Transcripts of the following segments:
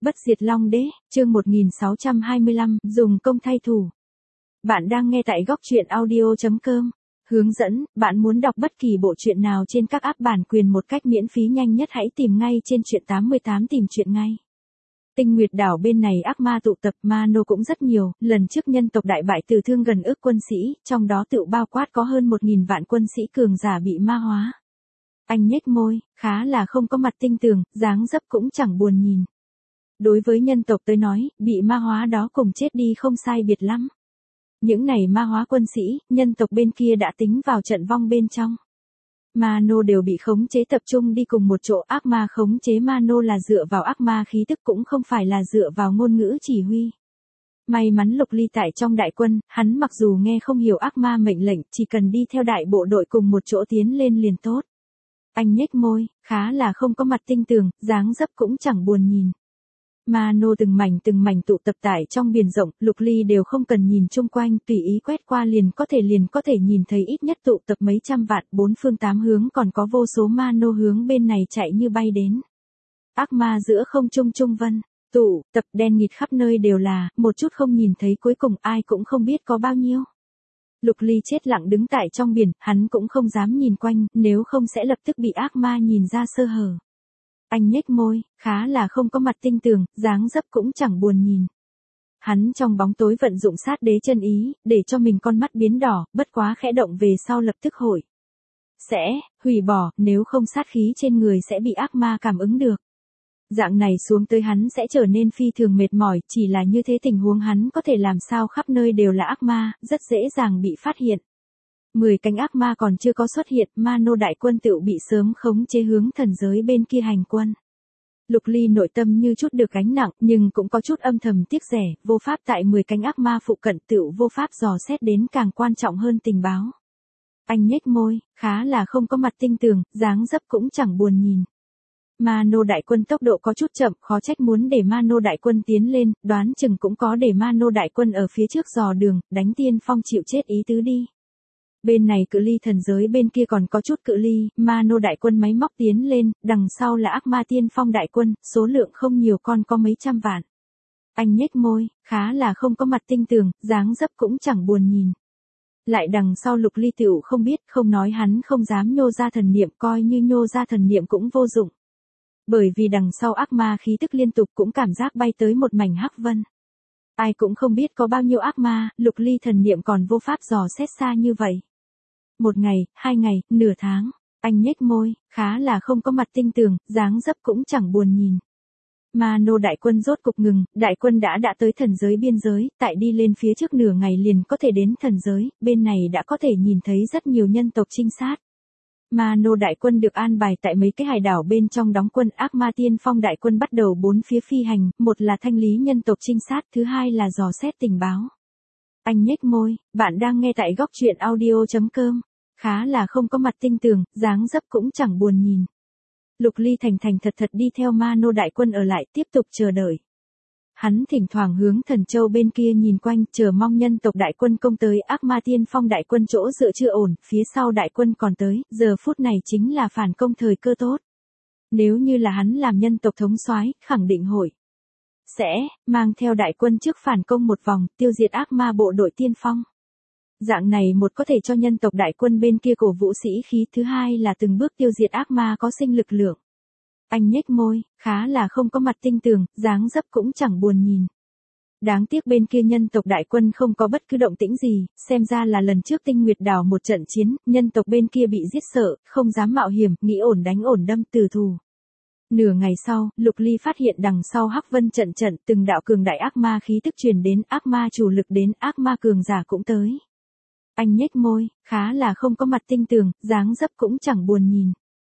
Bất diệt Long Đế, chương 1625, dùng công thay thủ. Bạn đang nghe tại góc truyện audio.com. Hướng dẫn, bạn muốn đọc bất kỳ bộ truyện nào trên các app bản quyền một cách miễn phí nhanh nhất hãy tìm ngay trên truyện 88 tìm truyện ngay. Tinh Nguyệt đảo bên này ác ma tụ tập, ma nô cũng rất nhiều, lần trước nhân tộc đại bại tử thương gần ước quân sĩ, trong đó tự bao quát có hơn 1.000 vạn quân sĩ cường giả bị ma hóa. Anh nhếch môi, khá là không có mặt tinh tường, dáng dấp cũng chẳng buồn nhìn. Đối với nhân tộc tới nói, bị ma hóa đó cùng chết đi không sai biệt lắm. Những này ma hóa quân sĩ, nhân tộc bên kia đã tính vào trận vong bên trong. Ma nô đều bị khống chế tập trung đi cùng một chỗ, ác ma khống chế ma nô là dựa vào ác ma khí tức cũng không phải là dựa vào ngôn ngữ chỉ huy. May mắn Lục Ly tại trong đại quân, hắn mặc dù nghe không hiểu ác ma mệnh lệnh, chỉ cần đi theo đại bộ đội cùng một chỗ tiến lên liền tốt. Anh nhếch môi, khá là không có mặt tinh tường, dáng dấp cũng chẳng buồn nhìn. Ma nô từng mảnh tụ tập tại trong biển rộng, Lục Ly đều không cần nhìn chung quanh, tùy ý quét qua liền có thể nhìn thấy ít nhất tụ tập mấy trăm vạn, bốn phương tám hướng còn có vô số ma nô hướng bên này chạy như bay đến. Ác ma giữa không trung trung vân, tụ tập đen nghịt khắp nơi đều là, một chút không nhìn thấy cuối cùng ai cũng không biết có bao nhiêu. Lục Ly chết lặng đứng tại trong biển, hắn cũng không dám nhìn quanh, nếu không sẽ lập tức bị ác ma nhìn ra sơ hở. Anh nhếch môi, khá là không có mặt tinh tường, dáng dấp cũng chẳng buồn nhìn. Hắn trong bóng tối vận dụng sát đế chân ý, để cho mình con mắt biến đỏ, bất quá khẽ động về sau lập tức hội. Sẽ, hủy bỏ, nếu không sát khí trên người sẽ bị ác ma cảm ứng được. Dạng này xuống tới hắn sẽ trở nên phi thường mệt mỏi, chỉ là như thế tình huống hắn có thể làm sao khắp nơi đều là ác ma, rất dễ dàng bị phát hiện. 10 cánh ác ma còn chưa có xuất hiện, ma nô đại quân tựu bị sớm khống chế hướng thần giới bên kia hành quân. Lục Ly nội tâm như chút được gánh nặng, nhưng cũng có chút âm thầm tiếc rẻ, vô pháp tại 10 cánh ác ma phụ cận tựu vô pháp dò xét đến càng quan trọng hơn tình báo. Anh nhếch môi, khá là không có mặt tinh tường, dáng dấp cũng chẳng buồn nhìn. Ma nô đại quân tốc độ có chút chậm, khó trách muốn để ma nô đại quân tiến lên, đoán chừng cũng có để ma nô đại quân ở phía trước dò đường, đánh tiên phong chịu chết ý tứ đi. Bên này cự ly thần giới bên kia còn có chút cự ly, ma nô đại quân máy móc tiến lên, đằng sau là ác ma tiên phong đại quân, số lượng không nhiều con có mấy trăm vạn. Anh nhếch môi, khá là không có mặt tinh tường, dáng dấp cũng chẳng buồn nhìn. Lại đằng sau Lục Ly tựu không biết, không nói hắn không dám nhô ra thần niệm, coi như nhô ra thần niệm cũng vô dụng. Bởi vì đằng sau ác ma khí tức liên tục cũng cảm giác bay tới một mảnh hắc vân. Ai cũng không biết có bao nhiêu ác ma, Lục Ly thần niệm còn vô pháp dò xét xa như vậy. 1 ngày, 2 ngày, nửa tháng, anh nhếch môi, khá là không có mặt tinh tường, dáng dấp cũng chẳng buồn nhìn. Ma nô đại quân rốt cục ngừng, đại quân đã tới thần giới biên giới, tại đi lên phía trước nửa ngày liền có thể đến thần giới, bên này đã có thể nhìn thấy rất nhiều nhân tộc trinh sát. Ma nô đại quân được an bài tại mấy cái hải đảo bên trong đóng quân, ác ma tiên phong đại quân bắt đầu 4 phía phi hành, một là thanh lý nhân tộc trinh sát, thứ hai là dò xét tình báo. Anh nhếch môi, bạn đang nghe tại góc truyện audio.com, khá là không có mặt tinh tường, dáng dấp cũng chẳng buồn nhìn. Lục Ly thành thật đi theo ma nô đại quân ở lại tiếp tục chờ đợi. Hắn thỉnh thoảng hướng thần châu bên kia nhìn quanh, chờ mong nhân tộc đại quân công tới, ác ma tiên phong đại quân chỗ dựa chưa ổn, phía sau đại quân còn tới, giờ phút này chính là phản công thời cơ tốt. Nếu như là hắn làm nhân tộc thống soái, khẳng định hội sẽ mang theo đại quân trước phản công một vòng, tiêu diệt ác ma bộ đội tiên phong. Dạng này một có thể cho nhân tộc đại quân bên kia cổ vũ sĩ khí, thứ hai là từng bước tiêu diệt ác ma có sinh lực lượng. Anh nhếch môi, khá là không có mặt tinh tường, dáng dấp cũng chẳng buồn nhìn. Đáng tiếc bên kia nhân tộc đại quân không có bất cứ động tĩnh gì, xem ra là lần trước Tinh Nguyệt đảo một trận chiến, nhân tộc bên kia bị giết sợ, không dám mạo hiểm, nghĩ ổn đánh ổn đâm tử thù. Nửa ngày sau, Lục Ly phát hiện đằng sau hắc vân trận từng đạo cường đại ác ma khí tức truyền đến, ác ma chủ lực đến, ác ma cường giả cũng tới. Anh nhếch môi, khá là không có mặt tinh tường, dáng dấp cũng chẳng buồn nhìn.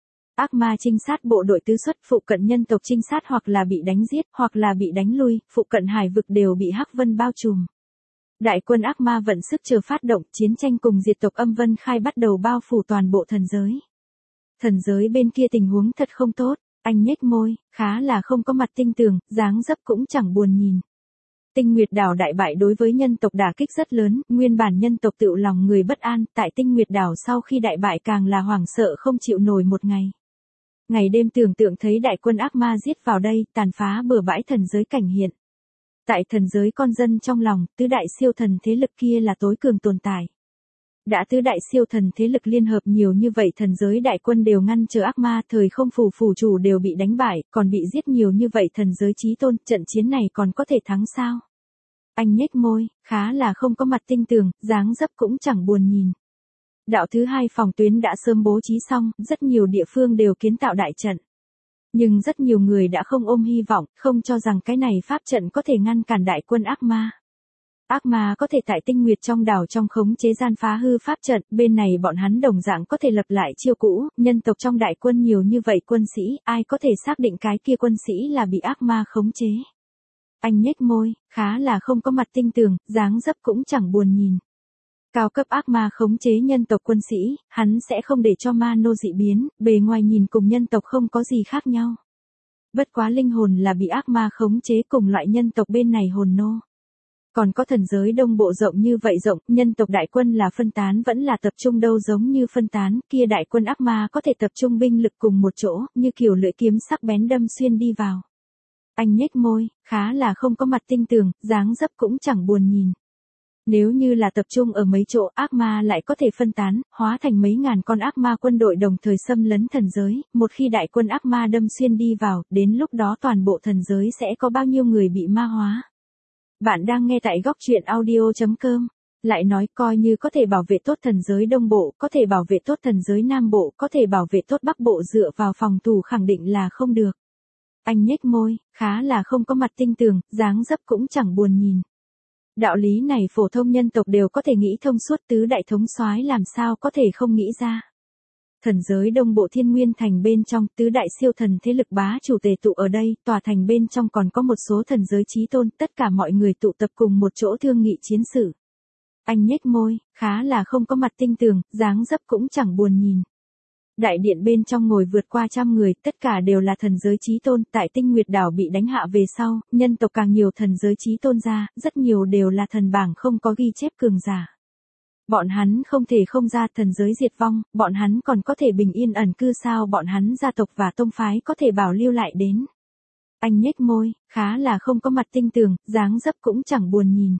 Ác ma trinh sát bộ đội tứ xuất, phụ cận nhân tộc trinh sát hoặc là bị đánh giết, hoặc là bị đánh lui, phụ cận hải vực đều bị hắc vân bao trùm. Đại quân ác ma vận sức chờ phát động, chiến tranh cùng diệt tộc âm vân khai bắt đầu bao phủ toàn bộ thần giới. Thần giới bên kia tình huống thật không tốt, anh nhếch môi, khá là không có mặt tinh tường, dáng dấp cũng chẳng buồn nhìn. Tinh Nguyệt đảo đại bại đối với nhân tộc đả kích rất lớn, nguyên bản nhân tộc tựu lòng người bất an, tại Tinh Nguyệt đảo sau khi đại bại càng là hoảng sợ không chịu nổi một ngày. Ngày đêm tưởng tượng thấy đại quân ác ma giết vào đây, tàn phá bừa bãi thần giới cảnh hiện. Tại thần giới con dân trong lòng, tứ đại siêu thần thế lực kia là tối cường tồn tại. Đã tứ đại siêu thần thế lực liên hợp nhiều như vậy, thần giới đại quân đều ngăn trở ác ma, thời không phủ chủ đều bị đánh bại, còn bị giết nhiều như vậy, thần giới chí tôn, trận chiến này còn có thể thắng sao? Anh nhếch môi, khá là không có mặt tinh tường, dáng dấp cũng chẳng buồn nhìn. Đạo thứ hai phòng tuyến đã sớm bố trí xong, rất nhiều địa phương đều kiến tạo đại trận. Nhưng rất nhiều người đã không ôm hy vọng, không cho rằng cái này pháp trận có thể ngăn cản đại quân ác ma. Ác ma có thể tại Tinh Nguyệt trong đảo trong khống chế gian phá hư pháp trận, bên này bọn hắn đồng dạng có thể lập lại chiêu cũ, nhân tộc trong đại quân nhiều như vậy quân sĩ, ai có thể xác định cái kia quân sĩ là bị ác ma khống chế. Anh nhếch môi, khá là không có mặt tinh tường, dáng dấp cũng chẳng buồn nhìn. Cao cấp ác ma khống chế nhân tộc quân sĩ, hắn sẽ không để cho ma nô dị biến, bề ngoài nhìn cùng nhân tộc không có gì khác nhau. Bất quá linh hồn là bị ác ma khống chế, cùng loại nhân tộc bên này hồn nô. Còn có thần giới đông bộ rộng như vậy rộng, nhân tộc đại quân là phân tán vẫn là tập trung đâu, giống như phân tán, kia đại quân ác ma có thể tập trung binh lực cùng một chỗ, như kiểu lưỡi kiếm sắc bén đâm xuyên đi vào. Anh nhếch môi, khá là không có mặt tinh tường, dáng dấp cũng chẳng buồn nhìn. Nếu như là tập trung ở mấy chỗ, ác ma lại có thể phân tán, hóa thành mấy ngàn con ác ma quân đội đồng thời xâm lấn thần giới, một khi đại quân ác ma đâm xuyên đi vào, đến lúc đó toàn bộ thần giới sẽ có bao nhiêu người bị ma hóa. Bạn đang nghe tại góc truyện audio.com. Lại nói coi như có thể bảo vệ tốt thần giới đông bộ, có thể bảo vệ tốt thần giới nam bộ, có thể bảo vệ tốt bắc bộ, dựa vào phòng thủ khẳng định là không được. Anh nhếch môi, khá là không có mặt tinh tường, dáng dấp cũng chẳng buồn nhìn. Đạo lý này phổ thông nhân tộc đều có thể nghĩ thông suốt, tứ đại thống soái làm sao có thể không nghĩ ra. Thần giới đông bộ Thiên Nguyên thành bên trong, tứ đại siêu thần thế lực bá chủ tề tụ ở đây, tòa thành bên trong còn có một số thần giới chí tôn, tất cả mọi người tụ tập cùng một chỗ thương nghị chiến sự. Anh nhếch môi, khá là không có mặt tinh tường, dáng dấp cũng chẳng buồn nhìn. Đại điện bên trong ngồi vượt qua 100 người, tất cả đều là thần giới chí tôn, tại Tinh Nguyệt đảo bị đánh hạ về sau, nhân tộc càng nhiều thần giới chí tôn ra, rất nhiều đều là thần bảng không có ghi chép cường giả. Bọn hắn không thể không ra, thần giới diệt vong, bọn hắn còn có thể bình yên ẩn cư sao, bọn hắn gia tộc và tông phái có thể bảo lưu lại đến. Anh nhếch môi, khá là không có mặt tinh tường, dáng dấp cũng chẳng buồn nhìn.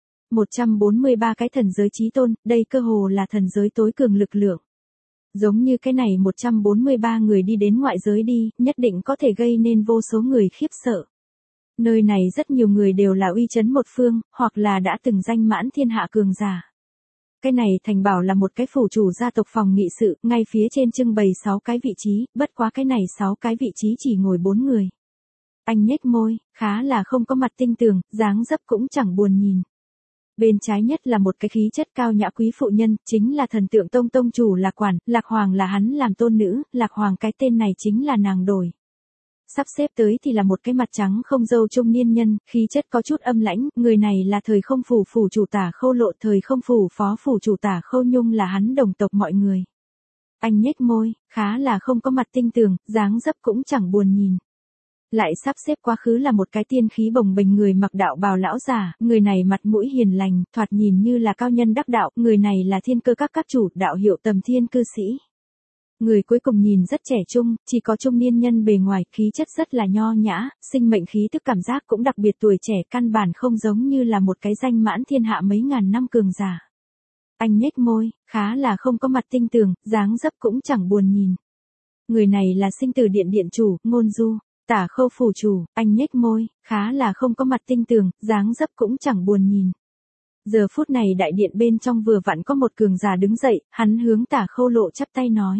143 cái thần giới chí tôn, đây cơ hồ là thần giới tối cường lực lượng. Giống như cái này 143 người đi đến ngoại giới đi, nhất định có thể gây nên vô số người khiếp sợ. Nơi này rất nhiều người đều là uy chấn một phương, hoặc là đã từng danh mãn thiên hạ cường giả. Cái này thành bảo là một cái phủ chủ gia tộc phòng nghị sự, ngay phía trên trưng bày 6 cái vị trí, bất quá cái này 6 cái vị trí chỉ ngồi 4 người. Anh nhếch môi, khá là không có mặt tinh tường, dáng dấp cũng chẳng buồn nhìn. Bên trái nhất là một cái khí chất cao nhã quý phụ nhân, chính là thần tượng tông tông chủ Lạc Quản, Lạc Hoàng là hắn làm tôn nữ, Lạc Hoàng cái tên này chính là nàng đổi. Sắp xếp tới thì là một cái mặt trắng không râu trung niên nhân, khí chất có chút âm lãnh, người này là thời không phủ phủ chủ Tả Khâu Lộ, thời không phủ phó phủ chủ Tả Khâu Nhung là hắn đồng tộc mọi người. Anh nhếch môi, khá là không có mặt tinh tường, dáng dấp cũng chẳng buồn nhìn. Lại sắp xếp quá khứ là một cái tiên khí bồng bềnh người mặc đạo bào lão già, người này mặt mũi hiền lành, thoạt nhìn như là cao nhân đắc đạo, người này là thiên cơ các chủ, đạo hiệu Tầm Thiên cư sĩ. Người cuối cùng nhìn rất trẻ trung, chỉ có trung niên nhân bề ngoài, khí chất rất là nho nhã, sinh mệnh khí tức cảm giác cũng đặc biệt tuổi trẻ, căn bản không giống như là một cái danh mãn thiên hạ mấy ngàn năm cường giả. Anh nhếch môi, khá là không có mặt tinh tường, dáng dấp cũng chẳng buồn nhìn. Người này là sinh tử điện điện chủ, Ngôn Du. Tả Khâu phủ chủ, anh nhếch môi, khá là không có mặt tinh tường, dáng dấp cũng chẳng buồn nhìn. Giờ phút này đại điện bên trong vừa vặn có một cường giả đứng dậy, hắn hướng Tả Khâu Lộ chắp tay nói.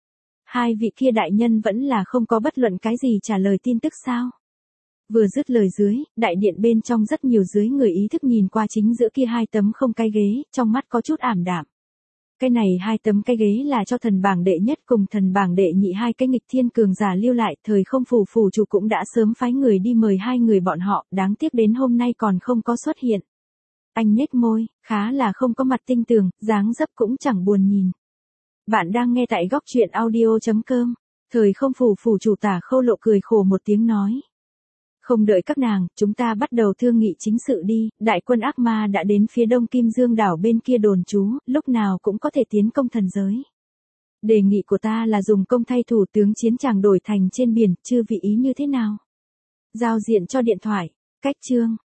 Hai vị kia đại nhân vẫn là không có bất luận cái gì trả lời tin tức sao? Vừa dứt lời dưới, đại điện bên trong rất nhiều dưới người ý thức nhìn qua chính giữa kia 2 tấm không cái ghế, trong mắt có chút ảm đạm. Cái này 2 tấm cái ghế là cho thần bảng đệ nhất cùng thần bảng đệ nhị 2 cái nghịch thiên cường giả lưu lại, thời không phủ phủ chủ cũng đã sớm phái người đi mời 2 người bọn họ, đáng tiếc đến hôm nay còn không có xuất hiện. Anh nhếch môi, khá là không có mặt tinh tường, dáng dấp cũng chẳng buồn nhìn. Bạn đang nghe tại góc truyện audio.com. Thời không phủ phủ chủ Tả Khâu Lộ cười khổ một tiếng nói. Không đợi các nàng, chúng ta bắt đầu thương nghị chính sự đi, đại quân ác ma đã đến phía đông Kim Dương đảo bên kia đồn trú, lúc nào cũng có thể tiến công thần giới. Đề nghị của ta là dùng công thay thủ tướng chiến tràng đổi thành trên biển, chư vị ý như thế nào? Giao diện cho điện thoại. Cách chương.